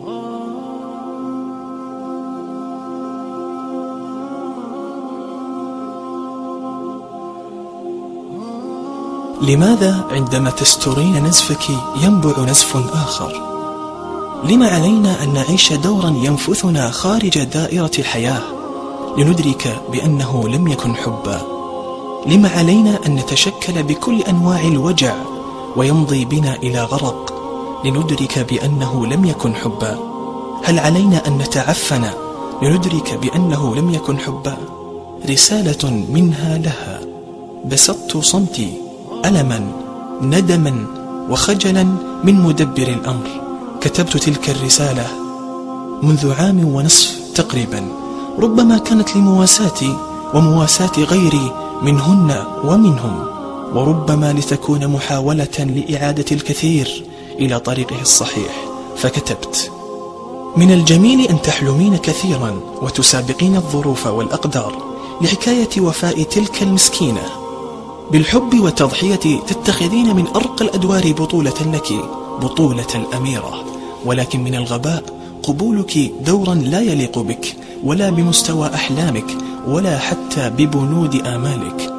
لماذا عندما تسترين نزفك ينبع نزف آخر؟ لما علينا أن نعيش دورا ينفثنا خارج دائرة الحياة لندرك بأنه لم يكن حبا؟ لما علينا أن نتشكل بكل أنواع الوجع ويمضي بنا إلى غرق لندرك بأنه لم يكن حبا؟ هل علينا أن نتعفن لندرك بأنه لم يكن حبا؟ رسالة منها لها. بسطت صمتي ألما ندما وخجلا من مدبر الأمر. كتبت تلك الرسالة منذ عام ونصف تقريبا، ربما كانت لمواساتي ومواساة غيري منهن ومنهم، وربما لتكون محاولة لإعادة الكثير إلى طريقه الصحيح. فكتبت: من الجميل أن تحلمين كثيرا وتسابقين الظروف والأقدار لحكاية وفاء تلك المسكينة. بالحب والتضحية تتخذين من أرقى الأدوار بطولة لك، بطولة الأميرة، ولكن من الغباء قبولك دورا لا يليق بك ولا بمستوى أحلامك ولا حتى ببنود آمالك.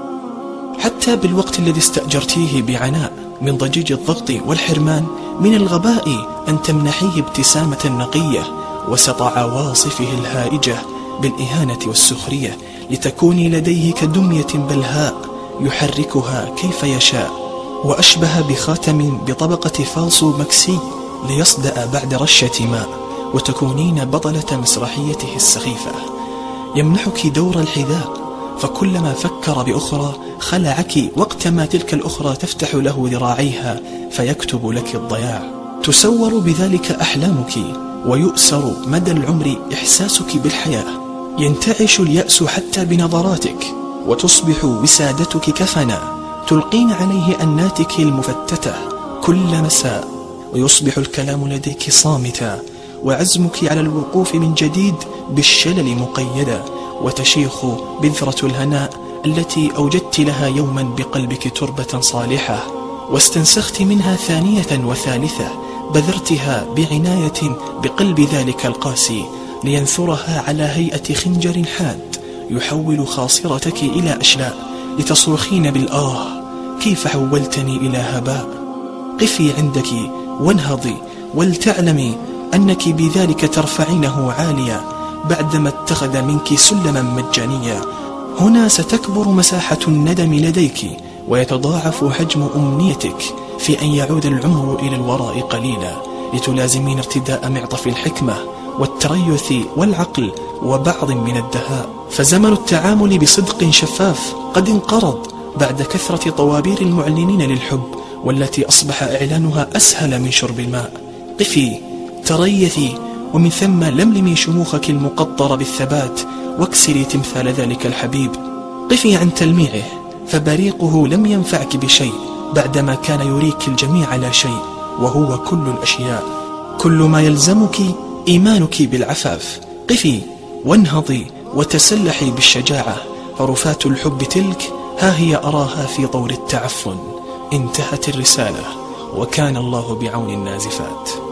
حتى بالوقت الذي استأجرتيه بعناء من ضجيج الضغط والحرمان من الغباء أن تمنحيه ابتسامة نقية وسط عواصفه الهائجة بالإهانة والسخرية، لتكوني لديه كدمية بلهاء يحركها كيف يشاء، وأشبه بخاتم بطبقة فالصو مكسي ليصدأ بعد رشة ماء، وتكونين بطلة مسرحيته السخيفة. يمنحك دور الحذاء، فكلما فكر بأخرى خلعك وقتما تلك الأخرى تفتح له ذراعيها فيكتب لك الضياع. تسور بذلك أحلامك ويؤسر مدى العمر إحساسك بالحياة. ينتعش اليأس حتى بنظراتك، وتصبح وسادتك كفنا تلقين عليه أناتك المفتتة كل مساء، ويصبح الكلام لديك صامتا، وعزمك على الوقوف من جديد بالشلل مقيدا، وتشيخ بذرة الهناء التي أوجدت لها يوما بقلبك تربة صالحة، واستنسخت منها ثانية وثالثة، بذرتها بعناية بقلب ذلك القاسي لينثرها على هيئة خنجر حاد يحول خاصرتك إلى أشلاء، لتصرخين بالآه: كيف حولتني إلى هباء؟ قفي عندك وانهضي ولتعلمي أنك بذلك ترفعينه عاليا بعدما اتخذ منك سلما مجانيا. هنا ستكبر مساحة الندم لديك ويتضاعف حجم أمنيتك في أن يعود العمر إلى الوراء قليلا، لتلازمين ارتداء معطف الحكمة والتريث والعقل وبعض من الدهاء. فزمن التعامل بصدق شفاف قد انقرض بعد كثرة طوابير المعلنين للحب، والتي أصبح إعلانها أسهل من شرب الماء. قفي، تريثي، ومن ثم لملمي شموخك المقطرة بالثبات، واكسري تمثال ذلك الحبيب. قفي عن تلميعه، فبريقه لم ينفعك بشيء بعدما كان يريك الجميع لا شيء، وهو كل الأشياء. كل ما يلزمك إيمانك بالعفاف. قفي وانهضي وتسلحي بالشجاعة، فرفات الحب تلك ها هي أراها في طور التعفن. انتهت الرسالة، وكان الله بعون النازفات.